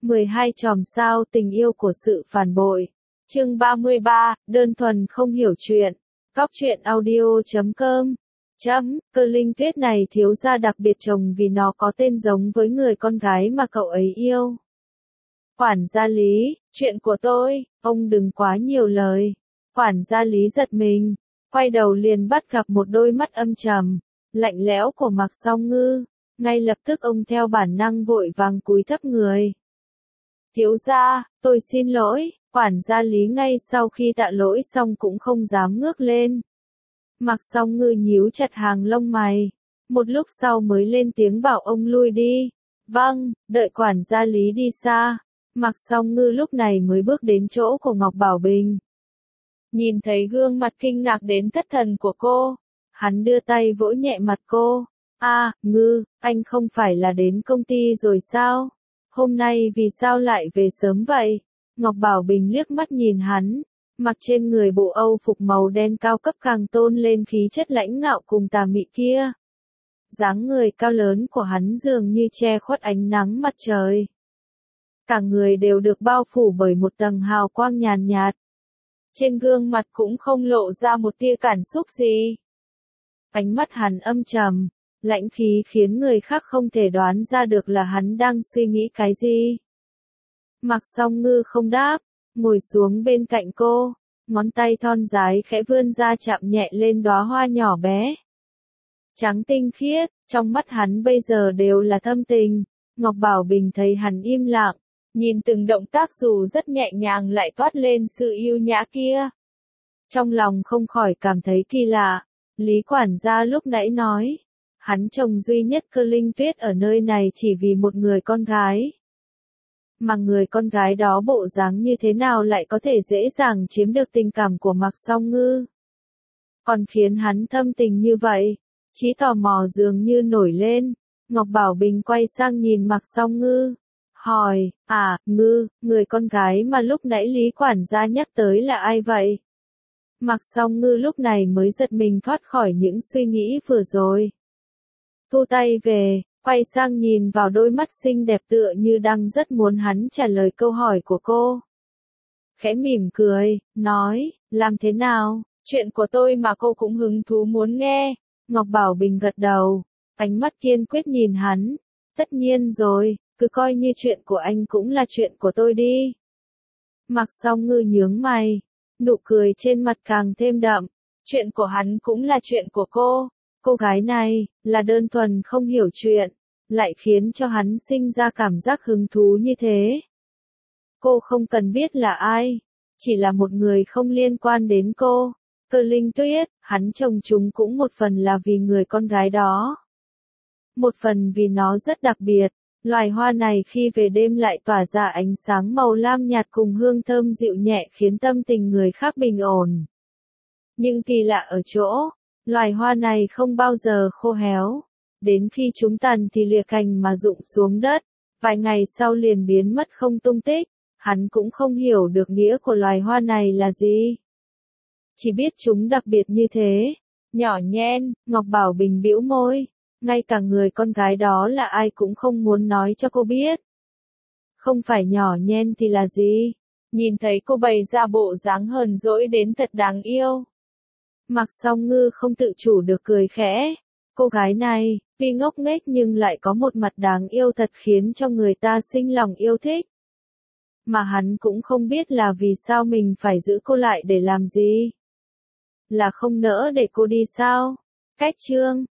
12 chòm sao tình yêu của sự phản bội. Chương 33, đơn thuần không hiểu chuyện. Góc truyện audio.com. Cơ Linh Tuyết này thiếu gia đặc biệt chồng vì nó có tên giống với người con gái mà cậu ấy yêu. Quản gia Lý, chuyện của tôi, ông đừng quá nhiều lời. Quản gia Lý giật mình, quay đầu liền bắt gặp một đôi mắt âm trầm, lạnh lẽo của Mạc Song Ngư. Ngay lập tức ông theo bản năng vội vàng cúi thấp người. Thiếu gia, tôi xin lỗi. Quản gia Lý ngay sau khi tạ lỗi xong cũng không dám ngước lên. Mạc Song Ngư nhíu chặt hàng lông mày, một lúc sau mới lên tiếng bảo ông lui đi. Vâng, đợi quản gia Lý đi xa, Mạc Song Ngư lúc này mới bước đến chỗ của Ngọc Bảo Bình. Nhìn thấy gương mặt kinh ngạc đến thất thần của cô, hắn đưa tay vỗ nhẹ mặt cô. Ngư, anh không phải là đến công ty rồi sao? Hôm nay vì sao lại về sớm vậy? Ngọc Bảo Bình liếc mắt nhìn hắn, mặc trên người bộ Âu phục màu đen cao cấp càng tôn lên khí chất lãnh ngạo cùng tà mị kia. Dáng người cao lớn của hắn dường như che khuất ánh nắng mặt trời. Cả người đều được bao phủ bởi một tầng hào quang nhàn nhạt. Trên gương mặt cũng không lộ ra một tia cảm xúc gì. Ánh mắt hắn âm trầm, lãnh khí khiến người khác không thể đoán ra được là hắn đang suy nghĩ cái gì. Mạc Song Ngư không đáp, ngồi xuống bên cạnh cô, ngón tay thon dài khẽ vươn ra chạm nhẹ lên đóa hoa nhỏ bé. Trắng tinh khiết, trong mắt hắn bây giờ đều là thâm tình. Ngọc Bảo Bình thấy hắn im lặng, nhìn từng động tác dù rất nhẹ nhàng lại toát lên sự yêu nhã kia. Trong lòng không khỏi cảm thấy kỳ lạ. Lý quản gia lúc nãy nói, hắn chồng duy nhất Cơ Linh Tuyết ở nơi này chỉ vì một người con gái. Mà người con gái đó bộ dáng như thế nào lại có thể dễ dàng chiếm được tình cảm của Mạc Song Ngư. Còn khiến hắn thâm tình như vậy, trí tò mò dường như nổi lên. Ngọc Bảo Bình quay sang nhìn Mạc Song Ngư, hỏi, Ngư, người con gái mà lúc nãy Lý quản gia nhắc tới là ai vậy? Mạc Song Ngư lúc này mới giật mình thoát khỏi những suy nghĩ vừa rồi. Thu tay về, quay sang nhìn vào đôi mắt xinh đẹp tựa như đang rất muốn hắn trả lời câu hỏi của cô. Khẽ mỉm cười, nói, làm thế nào, chuyện của tôi mà cô cũng hứng thú muốn nghe. Ngọc Bảo Bình gật đầu, ánh mắt kiên quyết nhìn hắn. Tất nhiên rồi, cứ coi như chuyện của anh cũng là chuyện của tôi đi. Mạc Song Ngư nhướng mày, nụ cười trên mặt càng thêm đậm. Chuyện của hắn cũng là chuyện của cô. Cô gái này, là đơn thuần không hiểu chuyện, lại khiến cho hắn sinh ra cảm giác hứng thú như thế. Cô không cần biết là ai, chỉ là một người không liên quan đến cô. Cơ Linh Tuyết, hắn chồng chúng cũng một phần là vì người con gái đó. Một phần vì nó rất đặc biệt, loài hoa này khi về đêm lại tỏa ra ánh sáng màu lam nhạt cùng hương thơm dịu nhẹ khiến tâm tình người khác bình ổn. Nhưng kỳ lạ ở chỗ, loài hoa này không bao giờ khô héo. Đến khi chúng tàn thì lìa cành mà rụng xuống đất, vài ngày sau liền biến mất không tung tích. Hắn cũng không hiểu được nghĩa của loài hoa này là gì. Chỉ biết chúng đặc biệt như thế. Nhỏ nhen, Ngọc Bảo Bình bĩu môi. Ngay cả người con gái đó là ai cũng không muốn nói cho cô biết. Không phải nhỏ nhen thì là gì? Nhìn thấy cô bày ra bộ dáng hờn dỗi đến thật đáng yêu. Mạc Song Ngư không tự chủ được cười khẽ. Cô gái này, tuy ngốc nghếch nhưng lại có một mặt đáng yêu thật khiến cho người ta sinh lòng yêu thích. Mà hắn cũng không biết là vì sao mình phải giữ cô lại để làm gì. Là không nỡ để cô đi sao? Cách chương